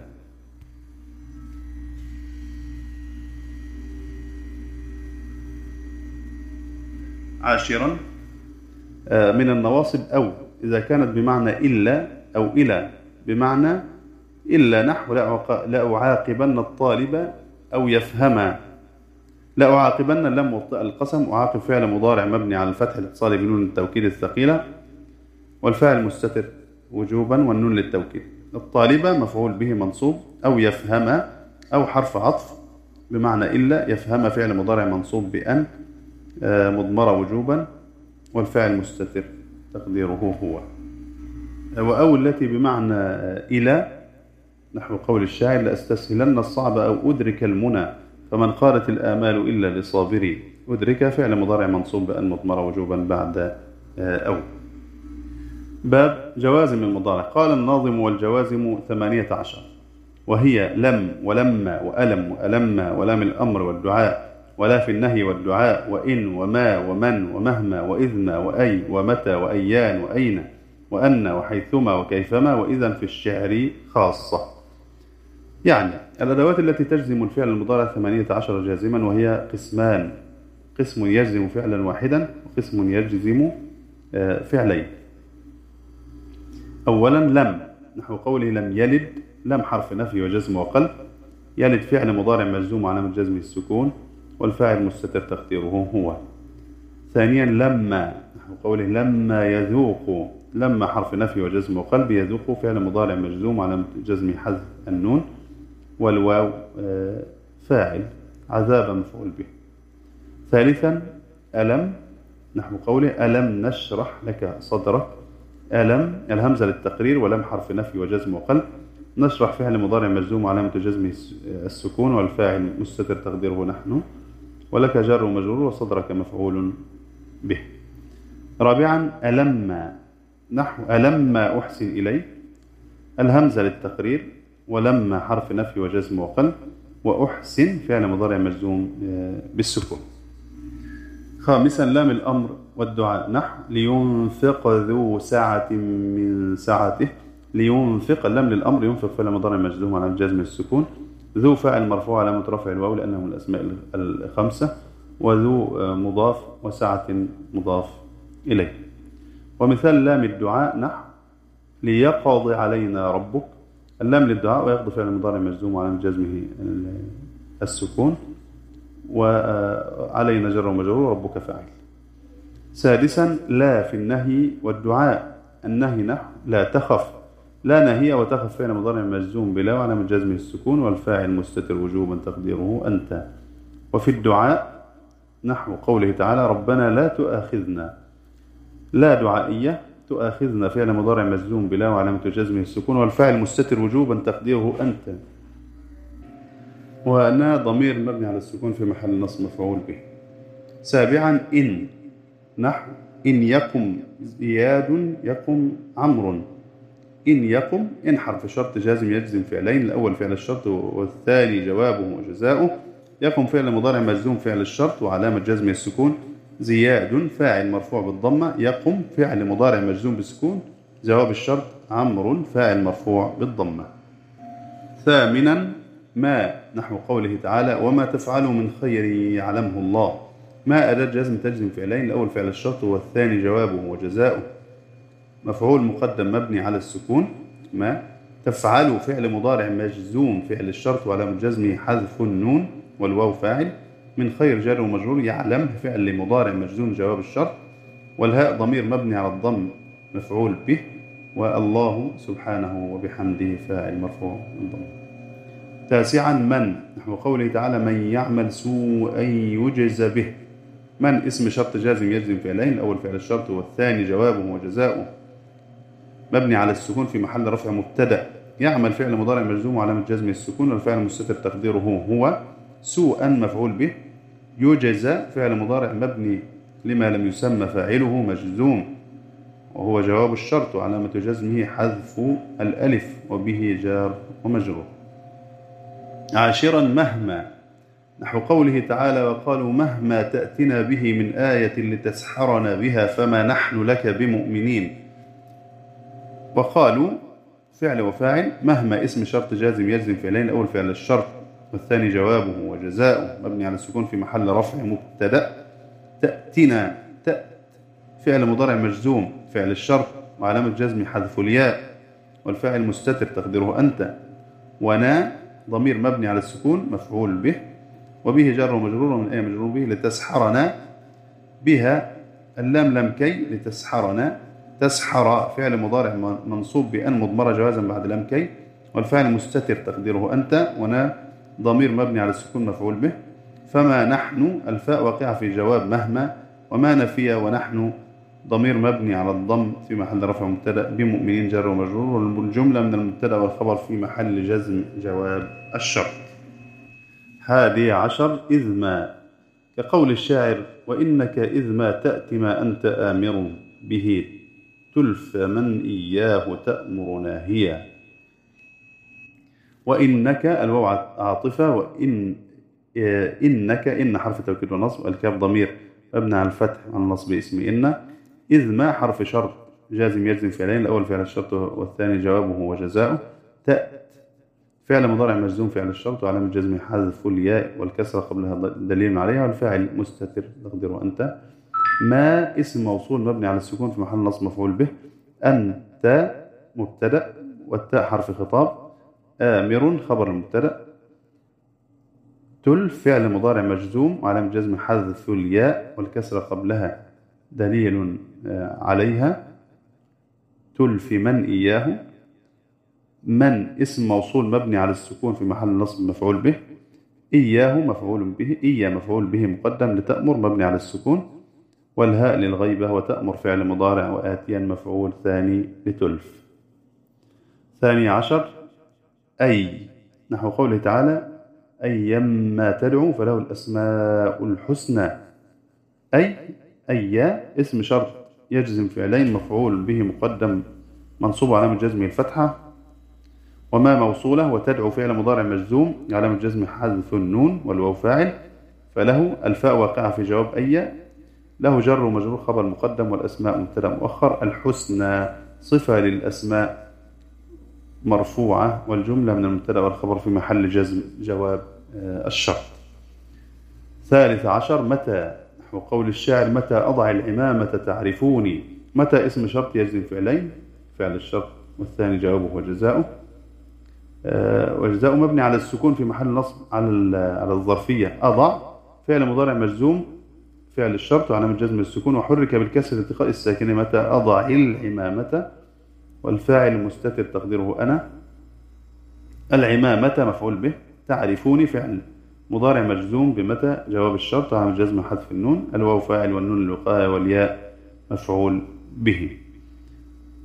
عاشرا من النواصب أو إذا كانت بمعنى إلا أو إلى بمعنى إلا نحو لا أعاقبن الطالب أو يفهم. لا أعاقبن لم وطئ القسم أعاقب فعل مضارع مبني على الفتح الاتصالي بنون التوكيد الثقيلة والفاعل مستتر وجوبا والنون للتوكيد. الطالبة مفعول به منصوب أو يفهم أو حرف عطف بمعنى إلا. يفهم فعل مضارع منصوب بأن مضمرة وجوبا والفاعل مستتر تقديره هو. وأو التي بمعنى إلى نحو قول الشاعر لأستسهلن الصعب أو أدرك المنى فمن قالت الآمال إلا لصابري. أدرك فعل مضارع منصوب بأن مضمرة وجوبا بعد أو. باب جوازم المضارع. قال الناظم والجوازم ثمانية عشر وهي لم ولما وألم وألما ولام الأمر والدعاء ولا في النهي والدعاء وإن وما ومن ومهما وإذما وأي ومتى وأيان وأين وأن وحيثما وكيفما وإذا في الشعر خاصة. يعني الأدوات التي تجزم الفعل المضارع ثمانية عشر جازما وهي قسمان: قسم يجزم فعلا واحدا وقسم يجزم فعلين. أولا لم نحو قوله لم يلد. لم حرف نفي وجزم وقلب. يلد فعل مضارع مجزوم علامة جزمه السكون والفاعل مستتر تقديره هو. ثانيا لما نحو قوله لما يذوق. لما حرف نفي وجزم وقلب. يذوق فعل مضارع مجزوم علامة جزم حذف النون والواو فاعل عذاب مفعول به. ثالثا ألم نحو قوله ألم نشرح لك صدرك. ألم الهمزة للتقرير ولم حرف نفي وجزم وقلب. نشرح فعل مضارع مجزوم علامة جزمه السكون والفاعل مستتر تقديره نحن ولك جار ومجرور وصدرك مفعول به. رابعا ألما نحو ألما أحسن إليك. الهمزة للتقرير ولما حرف نفي وجزم وقلب وأحسن فعل مضارع مجزوم بالسكون. خامسا لام الأمر والدعاء نحو لينفق ذو سعة من سعته. لينفق اللام للأمر ينفق فعل مضارع مجزوم على جزم السكون. ذو فاعل مرفوع علامة رفع الواو لأنه من الأسماء الخمسة وذو مضاف وسعة مضاف إليه. ومثال لام الدعاء نحو ليقضي علينا ربك. اللام للدعاء ويقضي فعل مضارع مجزوم علامة جزمه السكون وعلينا جر ومجرور ربك فاعل. سادسا لا في النهي والدعاء. النهي نحو لا تخف. لا نهي وتخف فعل مضارع مجزوم بلا وعلامة جزمه السكون والفاعل مستتر وجوبا تقديره أنت. وفي الدعاء نحو قوله تعالى ربنا لا تؤاخذنا. لا دعائية تؤاخذنا فعل مضارع مجزوم بلا وعلامة جزمه السكون، والفاعل مستتر وجوبا تقديره أنت، وأنا ضمير مبني على السكون في محل نصب مفعول به. سابعا إن، نحو إن يقم زياد يقم عمرو. إن يقم، إن حرف شرط جازم يجزم فعلين، الأول فعل الشرط والثاني جوابه وجزاؤه. يقم فعل مضارع مجزوم فعل الشرط وعلامة جزمه السكون. زياد فاعل مرفوع بالضمة. يقم فعل مضارع مجزوم بالسكون جواب الشرط. عمرو فاعل مرفوع بالضمة. ثامنا ما، نحو قوله تعالى وما تفعلوا من خير يعلمه الله. ما أداة جزم تجزم فعلين، الأول فعل الشرط والثاني جوابه وجزاؤه. مفعول مقدم مبني على السكون. ما تفعلوا فعل مضارع مجزوم فعل الشرط وعلامة جزمه حذف النون والواو فاعل. من خير جار ومجرور. يعلم فعل مضارع مجزوم جواب الشرط، والهاء ضمير مبني على الضم مفعول به، والله سبحانه وبحمده فاعل مرفوع بالضم. تاسعا من، نحو قوله تعالى من يعمل سوءا يجز به. من اسم شرط جازم يجزم فعلين، الأول فعل الشرط والثاني جوابه وجزاؤه مبني على السكون في محل رفع مبتدأ. يعمل فعل مضارع مجزوم وعلامة جزمه السكون، والفعل مستتر تقديره هو. سوءا مفعول به. يجز فعل مضارع مبني لما لم يسمى فاعله مجزوم وهو جواب الشرط وعلامة جزمه حذف الألف وبه جار ومجرور. عاشرا مهما، نحو قوله تعالى وقالوا مهما تأتنا به من آية لتسحرنا بها فما نحن لك بمؤمنين. وقالوا فعل وفاعل. مهما اسم شرط جازم يجزم فعلين، الأول فعل الشرط والثاني جوابه وجزاؤه مبني على السكون في محل رفع مبتدأ. تأتنا، تأت فعل مضارع مجزوم فعل الشرط وعلامة جزم حذف الياء، والفاعل مستتر تقديره أنت. ونا ضمير مبني على السكون مفعول به، وبه جار ومجرور من أي مجرور به. لتسحرنا بها اللام لم كي لتسحرنا. تسحر فعل مضارع منصوب بأن مضمرة جوازا بعد لام كي، والفعل مستتر تقديره أنت. ونا ضمير مبني على السكون مفعول به. فما نحن الفاء واقعة في جواب مهما، وما نفي ونحن ضمير مبني على الضم في محل رفع مبتدأ بمؤمنين جار ومجرور، والجملة من المبتدأ والخبر في محل جزم جواب الشرط. حادي عشر إذ ما، كقول الشاعر وإنك إذ ما تأتي ما أنت آمر به تلف من إياه تأمر ناهيا. وإنك الواو عاطفة، وإن إنك إن حرف توكيد ونصب، الكاف ضمير مبني على الفتح عن نصب اسم إن. إذ ما حرف شرط جازم يجزم فعلين، الأول فعل الشرط والثاني جوابه وجزاؤه. تأت فعل مضارع مجزوم فعل الشرط وعلامة جزم حذف الياء والكسرة قبلها دليل عليها، والفاعل مستتر تقديره أنت. ما اسم موصول مبني على السكون في محل نصب مفعول به. أنت مبتدأ والتاء حرف خطاب. آمر خبر المبتدأ. تل فعل مضارع مجزوم وعلامة جزم حذف الياء والكسرة قبلها دليل عليها. تلف من إياه. من اسم موصول مبني على السكون في محل نصب مفعول به. إياه مفعول به. إيا مفعول به مقدم لتأمر مبني على السكون، والهاء للغيبة، وتأمر فعل مضارع وآتيا مفعول ثاني لتلف. ثاني عشر أي، نحو قوله تعالى أيما تدعو فله الأسماء الحسنى. أي أي اسم شرط يجزم فعلين، مفعول به مقدم منصوب علامة جزمه الفتحة. وما موصولة. وتدعو فعل مضارع مجزوم علامة جزم حذف النون والواو فاعل، فله الفاء واقعة في جواب أي. له جر ومجرور خبر مقدم، والأسماء مبتدأ مؤخر. الحسنى صفة للأسماء مرفوعة، والجملة من المبتدأ والخبر في محل جزم جواب الشرط. ثالث عشر متى، نحو قول الشاعر متى أضع العمامة تعرفوني. متى اسم شرط يجزم فعلين، فعل الشرط والثاني جوابه وجزاؤه. وجزاؤه مبني على السكون في محل نصب على على الظرفية. أضع فعل مضارع مجزوم فعل الشرط وعلامة جزم السكون، وحرك بالكسر التقاء الساكنة. متى أضع العمامة، والفاعل مستتر تقديره أنا. العمامة مفعول به. تعرفوني فعل مضارع مجزوم بمتى جواب الشرط وعلامة جزم حذف النون. الواو فاعل والنون الوقاية والياء مفعول به.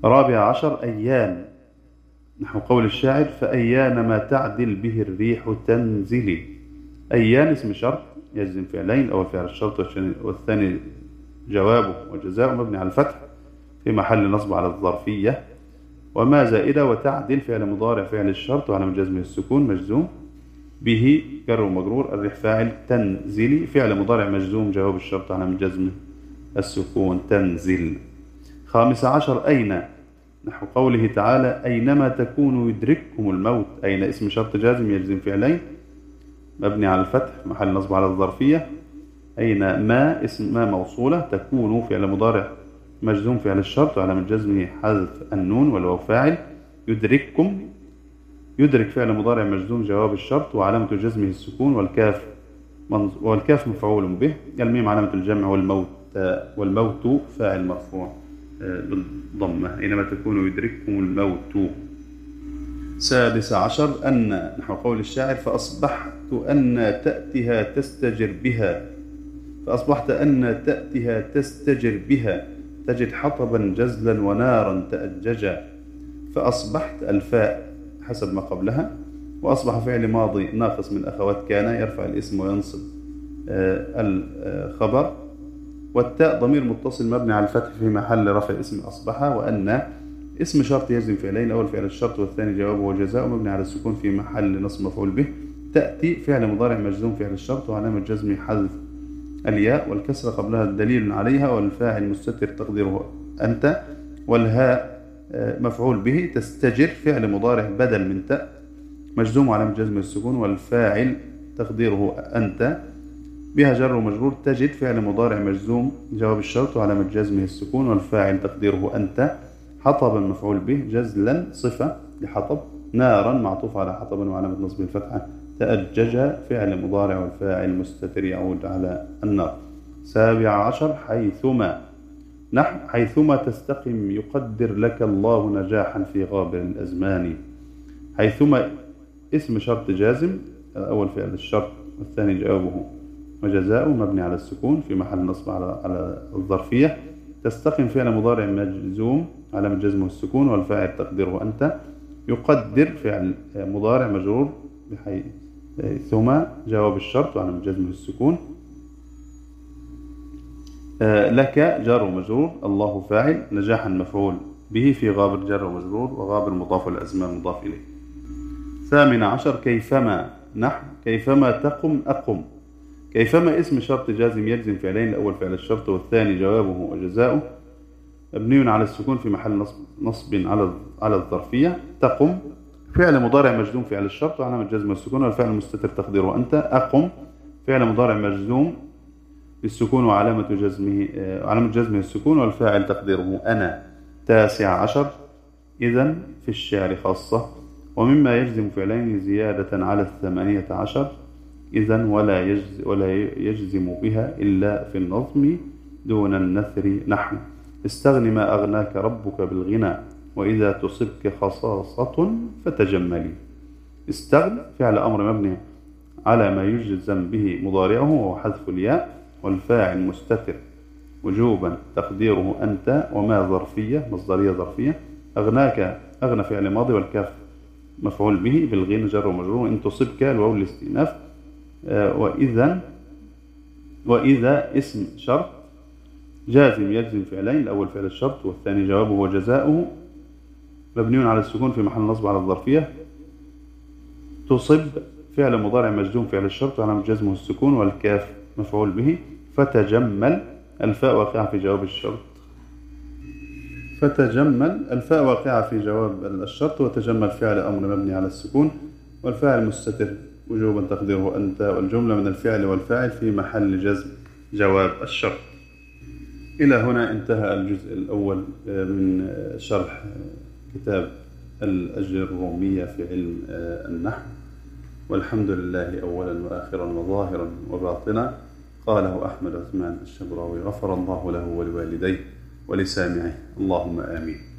رابع عشر أيان، نحو قول الشاعر: فأيان ما تعدل به الريح تنزلي. أيان اسم شرط يجزم فعلين، أول فعل الشرط والثاني جوابه وجزاؤه مبني على الفتح في محل نصب على الظرفية. وما زائدة وتعدل فعل مضارع فعل الشرط وعلى جزمه السكون مجزوم به جر ومجرور. الريح فاعل تنزلي فعل مضارع مجزوم جواب الشرط على جزمه السكون تنزل. خامس عشر أين، نحو قوله تعالى: أينما تكونوا يدرككم الموت. أين اسم شرط جازم يجزم فعلين مبني على الفتح محل نصب على الظرفية. أين ما اسم ما موصولة. تكونوا فعل مضارع مجزوم فعل الشرط وعلى من جزمه حذف النون والواو فاعل. يدرككم يدرك فعل مضارع مجزوم جواب الشرط وعلامة جزمه السكون والكاف والكاف مفعول به. الميم علامة الجمع والموت والموت فاعل مرفوع بالضمة. أينما تكونوا يدرككم الموت. سادس عشر أن، نحو قول الشاعر: فأصبحت أن تأتيها تستجر بها. فأصبحت أن تأتيها تستجر بها تجد حطبا جزلا ونارا تأججا. فأصبحت الفاء حسب ما قبلها، وأصبح فعل ماضي ناقص من أخوات كان يرفع الاسم وينصب الخبر. والتاء ضمير متصل مبني على الفتح في محل رفع اسم أصبح. وأن اسم شرط يجزم فعلين، أول فعل الشرط والثاني جوابه وجزاؤه مبني على السكون في محل نصب مفعول به. تأتي فعل مضارع مجزوم فعل الشرط وعلامة جزمه حذف الياء والكسرة قبلها دليل عليها، والفاعل مستتر تقديره أنت، والهاء مفعول به. تستجر فعل مضارع بدل من تاء مجزوم علامة جزمه السكون والفاعل تقديره أنت بها جر ومجرور. تجد فعل مضارع مجزوم جواب الشرط وعلامة جزمه السكون والفاعل تقديره أنت. حطبا مفعول به. جزلا صفة لحطب. نارا معطوف على حطبا وعلامة نصب الفتحة. تأجج فعل مضارع والفاعل مستتر يعود على النار. سابع عشر حيثما، نحو حيثما تستقم يقدر لك الله نجاحا في غابر الأزمان. حيثما اسم شرط جازم، أول فعل الشرط والثاني جوابه وجزاؤه مبني على السكون في محل نصب على على الظرفية. تستقم فعل مضارع مجزوم علامة جزمه السكون والفاعل تقديره أنت. يقدر فعل مضارع مجرور بحيثما جواب الشرط وعلامة جزمه السكون. لك جار ومجرور. الله فاعل. نجاحا مفعول به في غابر جر ومجرور، وغابر مضاف والأزمان مضاف إليه. ثامن عشر كيفما، نحو كيفما تقم أقم. كيفما اسم شرط جازم يجزم فعلين، الأول فعل الشرط والثاني جوابه وجزاؤه مبني على السكون في محل نصب نصب على على الظرفية. تقم فعل مضارع مجزوم فعل الشرط وعلامة جزم السكون والفعل المستتر تقديره أنت. أقم فعل مضارع مجزوم بالسكون وعلامة جزمه علامة جزمه السكون والفاعل تقديره أنا. تاسع عشر إذن في الشعر خاصة. ومما يجزم فعلين زيادة على الثمانية عشر إذن ولا يجزم, ولا يجزم بها إلا في النظم دون النثر. نحو استغن ما أغناك ربك بالغنى وإذا تصبك خصاصة فتجملي. استغن فعل أمر مبني على ما يجزم به مضارعه وهو حذف الياء، والفاعل مستتر وجوبا تقديره أنت، وما ظرفية مصدرية ظرفية. أغناك أغنى فعل ماضي والكاف مفعول به. بالغين جر ومجرور. إن تصبك الواو الاستئناف. وإذا وإذا اسم شرط جازم يجزم فعلين، الأول فعل الشرط والثاني جوابه وجزاؤه مبني على السكون في محل نصب على الظرفية. تصب فعل مضارع مجزوم فعل الشرط وعلامة جزمه السكون والكاف مفعول به. فتجمل الفاء واقعة في جواب الشرط. فتجمل الفاء واقعة في جواب الشرط، وتجمل فعل أمر مبني على السكون والفاعل مستتر وجوبا تقديره أنت، والجملة من الفعل والفاعل في محل جزم جواب الشرط. إلى هنا انتهى الجزء الأول من شرح كتاب الأجرومية في علم النحو، والحمد لله أولا وآخرا وظاهرا وباطنا. قاله أحمد عثمان الشبراوي غفر الله له ولوالديه ولسامعه، اللهم آمين.